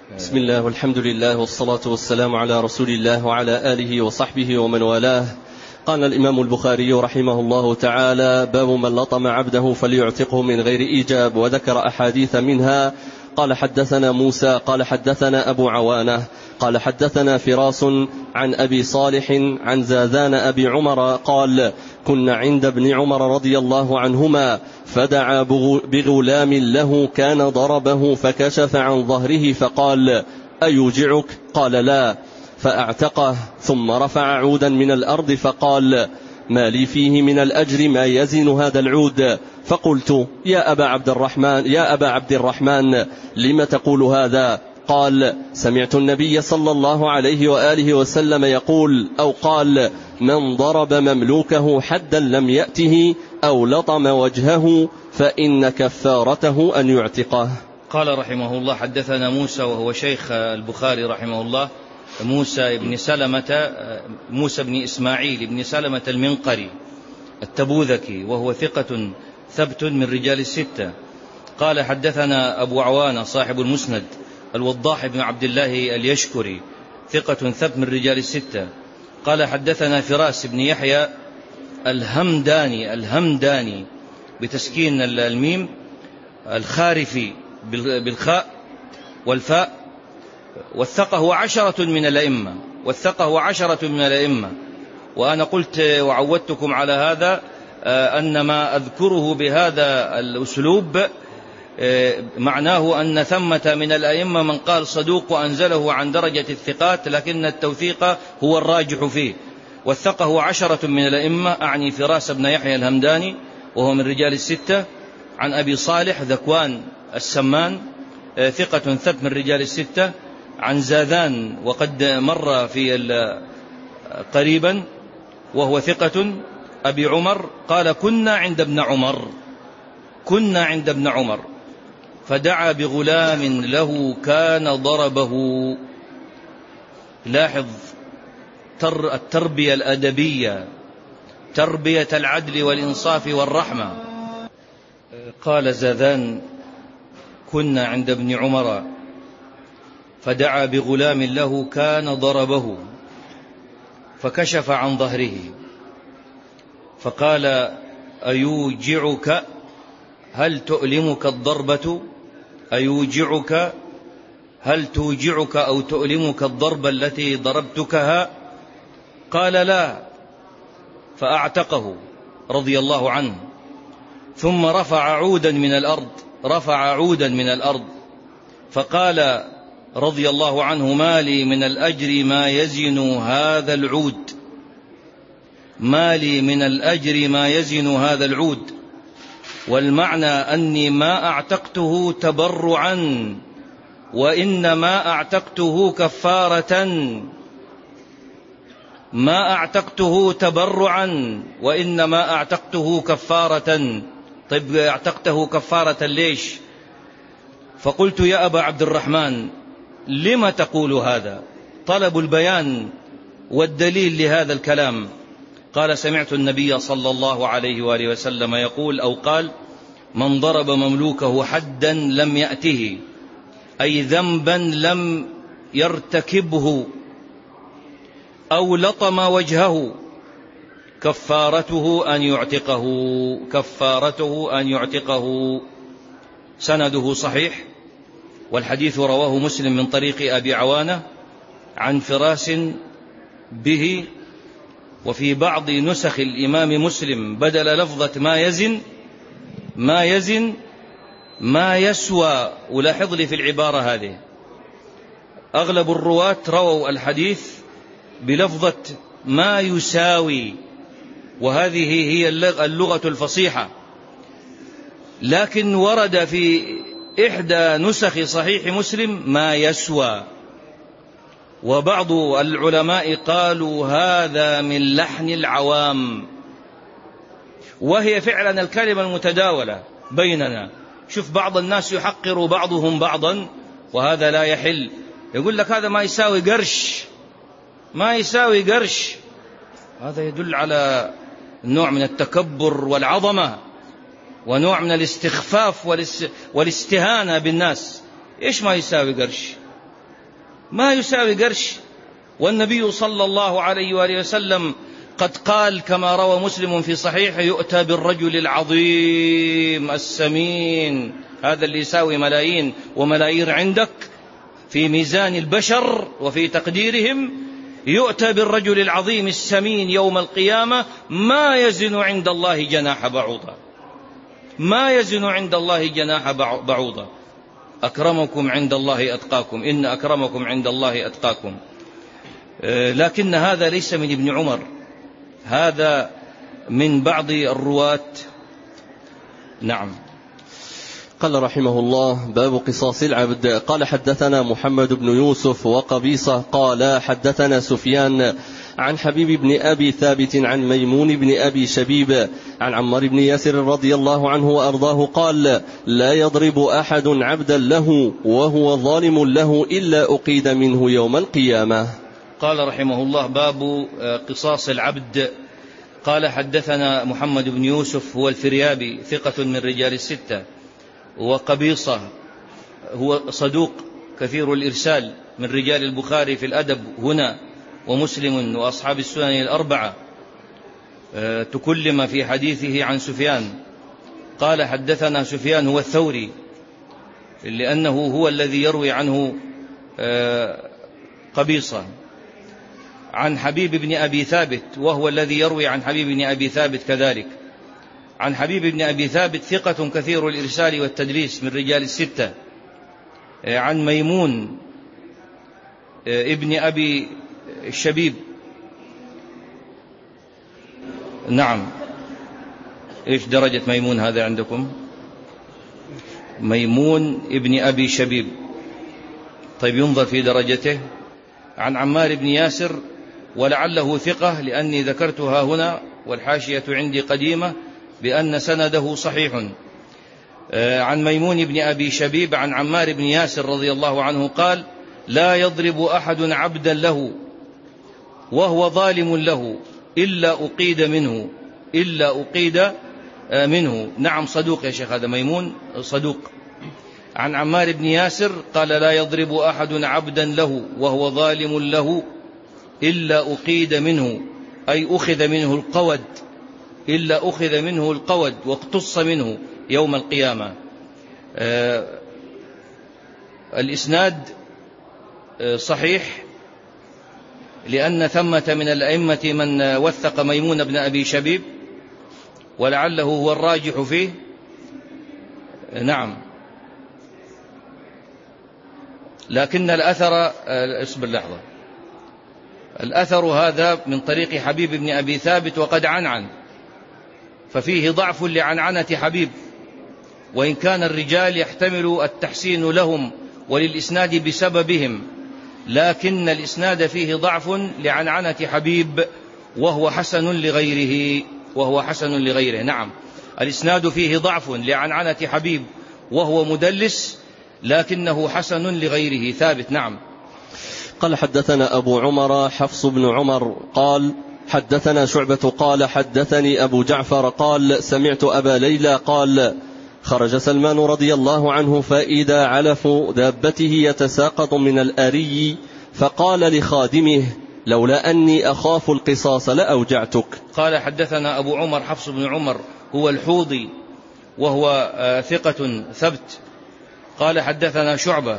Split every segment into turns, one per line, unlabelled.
بسم الله والحمد لله والصلاة والسلام على رسول الله وعلى آله وصحبه ومن والاه. قال الإمام البخاري رحمه الله تعالى: باب من لطم عبده فليعتقه من غير إيجاب، وذكر أحاديث منها. قال: حدثنا موسى قال حدثنا أبو عوانة قال حدثنا فراس عن أبي صالح عن زاذان أبي عمر قال: كنا عند ابن عمر رضي الله عنهما فدعا بغلام له كان ضربه فكشف عن ظهره فقال: أيوجعك؟ قال: لا. فأعتقه ثم رفع عودا من الأرض فقال: ما لي فيه من الأجر ما يزن هذا العود. فقلت: يا أبا عبد الرحمن لم تقول هذا؟ قال: سمعت النبي صلى الله عليه وآله وسلم يقول أو قال: من ضرب مملوكه حدا لم يأته أو لطم وجهه فإن كفارته أن يعتقه.
قال رحمه الله: حدثنا موسى وهو شيخ البخاري رحمه الله، موسى بن إسماعيل بن سلمة المنقري التبوذكي، وهو ثقة ثبت من رجال الستة. قال: حدثنا أبو عوانة صاحب المسند الوضاح بن عبد الله اليشكري ثقة ثبت من رجال الستة. قال: حدثنا فراس بن يحيى الهمداني بتسكين الميم، الخارفي بالخاء والفاء، وثقه 10 من الأئمة. وأنا قلت وعودتكم على هذا أن ما أذكره بهذا الأسلوب معناه أن ثمة من الأئمة من قال صدوق وأنزله عن درجة الثقات، لكن التوثيق هو الراجح فيه. وثقه 10 من الأئمة، أعني فراس بن يحيى الهمداني وهو من رجال الستة، عن أبي صالح ذكوان السمان ثقة ثبت من رجال الستة، عن زاذان وقد مر في قريبا وهو ثقة أبي عمر قال: كنا عند ابن عمر فدعا بغلام له كان ضربه. لاحظ التربية الأدبية، تربية العدل والإنصاف والرحمة. قال زاذان: كنا عند ابن عمر فدعا بغلام له كان ضربه فكشف عن ظهره فقال: أيوجعك؟ هل تؤلمك الضربة؟ أيوجعك؟ هل توجعك أو تؤلمك الضربة التي ضربتكها؟ قال: لا. فأعتقه رضي الله عنه، ثم رفع عودا من الأرض فقال رضي الله عنه: ما لي من الأجر ما يزن هذا العود. والمعنى أني ما أعتقته تبرعا وإنما أعتقته كفارة. طيب أعتقته كفارة ليش؟ فقلت: يا أبا عبد الرحمن لم تقول هذا؟ طلب البيان والدليل لهذا الكلام. قال: سمعت النبي صلى الله عليه وآله وسلم يقول أو قال: من ضرب مملوكه حدا لم يأته، أي ذنبا لم يرتكبه، أو لطم وجهه، كفارته أن يعتقه. سنده صحيح، والحديث رواه مسلم من طريق أبي عوانة عن فراس به. وفي بعض نسخ الإمام مسلم بدل لفظة ما يزن ما يسوى. ولاحظ لي في العبارة هذه، أغلب الرواة رووا الحديث بلفظة ما يساوي، وهذه هي اللغة الفصيحة، لكن ورد في إحدى نسخ صحيح مسلم ما يسوى. وبعض العلماء قالوا هذا من لحن العوام، وهي فعلا الكلمة المتداولة بيننا. شوف بعض الناس يحقر بعضهم بعضا، وهذا لا يحل. يقول لك هذا ما يساوي قرش، هذا يدل على نوع من التكبر والعظمة ونوع من الاستخفاف والاستهانة بالناس. إيش ما يساوي قرش؟ ما يساوي قرش. والنبي صلى الله عليه وآله وسلم قد قال كما روى مسلم في صحيحه: يؤتى بالرجل العظيم السمين، هذا اللي يساوي ملايين وملايير عندك في ميزان البشر وفي تقديرهم، يؤتى بالرجل العظيم السمين يوم القيامة ما يزن عند الله جناح بعوضة، ما يزن عند الله جناح بعوضة. أكرمكم عند الله أتقاكم، إن أكرمكم عند الله أتقاكم. لكن هذا ليس من ابن عمر، هذا من بعض الرواة. نعم.
قال رحمه الله: باب قصاص العبد. قال: حدثنا محمد بن يوسف وقبيصة قال حدثنا سفيان عن حبيب بن أبي ثابت عن ميمون بن أبي شبيب عن عمار بن ياسر رضي الله عنه وأرضاه قال: لا يضرب أحد عبدا له وهو ظالم له إلا أقيد منه يوم القيامة.
قال رحمه الله: باب قصاص العبد. قال: حدثنا محمد بن يوسف هو الفريابي ثقة من رجال الستة، وقبيصة هو صدوق كثير الإرسال من رجال البخاري في الأدب هنا ومسلم وأصحاب السنن الأربعة، تكلم في حديثه عن سفيان. قال: حدثنا سفيان هو الثوري، لأنه هو الذي يروي عنه قبيصة، عن حبيب بن أبي ثابت وهو الذي يروي عن حبيب بن أبي ثابت كذلك، عن حبيب بن أبي ثابت ثقة كثير الإرسال والتدليس من رجال الستة، عن ميمون ابن أبي الشبيب. نعم. إيش درجة ميمون هذا عندكم؟ ميمون ابن أبي شبيب. طيب، ينظر في درجته. عن عمار بن ياسر، ولعله ثقة لأني ذكرتها هنا والحاشية عندي قديمة بأن سنده صحيح. عن ميمون بن أبي شبيب عن عمار بن ياسر رضي الله عنه قال: لا يضرب أحد عبدا له وهو ظالم له إلا أقيد منه، إلا أقيد منه. نعم، صدوق يا شيخ، هذا ميمون صدوق. عن عمار بن ياسر قال: لا يضرب أحد عبدا له وهو ظالم له إلا أقيد منه، أي أخذ منه القود، إلا أخذ منه القود واقتص منه يوم القيامة. الإسناد صحيح، لأن ثمة من الأئمة من وثق ميمون بن أبي شبيب، ولعله هو الراجح فيه. نعم. لكن الأثر، اصبر لحظة، الأثر هذا من طريق حبيب بن أبي ثابت وقد عنعن، ففيه ضعف لعنعنة حبيب، وإن كان الرجال يحتمل التحسين لهم وللإسناد بسببهم، لكن الإسناد فيه ضعف لعنعنة حبيب وهو حسن لغيره، وهو حسن لغيره. نعم، الإسناد فيه ضعف لعنعنة حبيب وهو مدلس، لكنه حسن لغيره ثابت. نعم.
قال: حدثنا أبو عمر حفص بن عمر قال: حدثنا شعبة قال: حدثني أبو جعفر قال: سمعت أبا ليلى قال: خرج سلمان رضي الله عنه فإذا علف دابته يتساقط من الأري، فقال لخادمه: لولا أني أخاف القصاص لأوجعتك.
قال: حدثنا أبو عمر حفص بن عمر هو الحوضي وهو ثقة ثبت. قال: حدثنا شعبة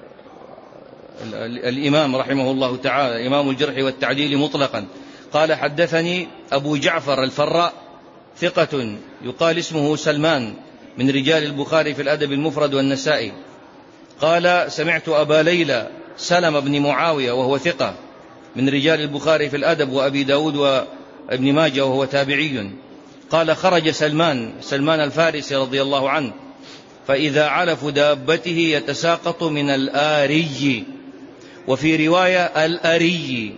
الإمام رحمه الله تعالى، إمام الجرح والتعديل مطلقا. قال: حدثني أبو جعفر الفراء ثقة يقال اسمه سلمان من رجال البخاري في الأدب المفرد والنسائي. قال: سمعت أبا ليلى سلم بن معاوية وهو ثقة من رجال البخاري في الأدب وأبي داود وابن ماجه وهو تابعي. قال: خرج سلمان الفارسي رضي الله عنه فإذا علف دابته يتساقط من الآري، وفي رواية الأري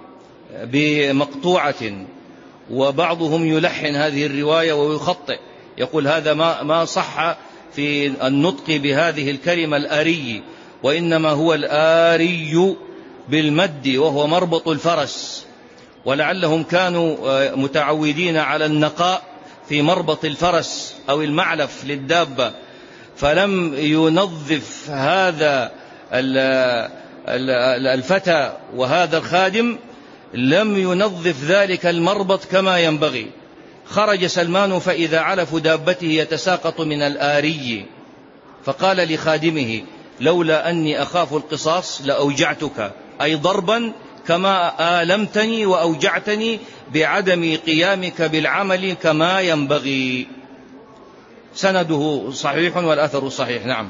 بمقطوعة، وبعضهم يلحن هذه الرواية ويخطئ، يقول هذا ما صح في النطق بهذه الكلمة الأري، وإنما هو الآري بالمد وهو مربط الفرس، ولعلهم كانوا متعودين على النقاء في مربط الفرس أو المعلف للدابة، فلم ينظف هذا الفتى وهذا الخادم لم ينظف ذلك المربط كما ينبغي. خرج سلمان فإذا علف دابته يتساقط من الآري، فقال لخادمه: لولا أني أخاف القصاص لأوجعتك، أي ضربا كما آلمتني وأوجعتني بعدم قيامك بالعمل كما ينبغي. سنده صحيح والأثر صحيح. نعم.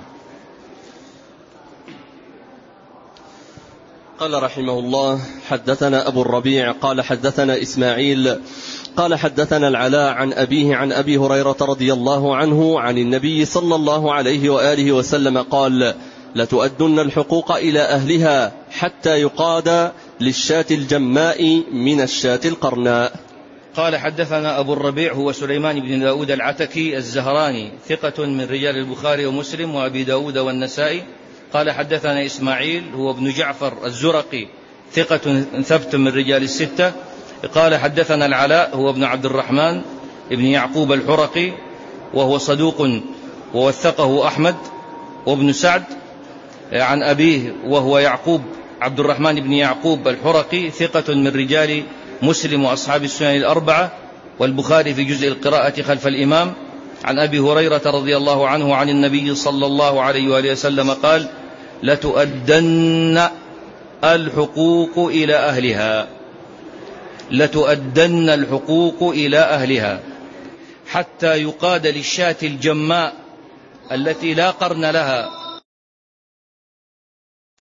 قال رحمه الله: حدثنا أبو الربيع قال حدثنا إسماعيل قال حدثنا العلاء عن أبيه عن أبي هريرة رضي الله عنه عن النبي صلى الله عليه وآله وسلم قال: لتؤدن الحقوق إلى أهلها حتى يقاد للشاة الجماء من الشاة القرناء.
قال حدثنا أبو الربيع هو سليمان بن داود العتكي الزهراني، ثقة من رجال البخاري ومسلم وأبي داود والنسائي. قال حدثنا إسماعيل هو ابن جعفر الزرقي، ثقة ثبت من رجال الستة. قال حدثنا العلاء هو ابن عبد الرحمن ابن يعقوب الحرقي، وهو صدوق ووثقه أحمد وابن سعد، عن أبيه وهو يعقوب عبد الرحمن بن يعقوب الحرقي، ثقة من رجال مسلم وأصحاب السنن الأربعة والبخاري في جزء القراءة خلف الإمام. عن أبي هريرة رضي الله عنه عن النبي صلى الله عليه وآله وسلم قال: لتؤدن الحقوق إلى أهلها، لتؤدن الحقوق إلى أهلها حتى يقاد للشاة الجماء التي لا قرن لها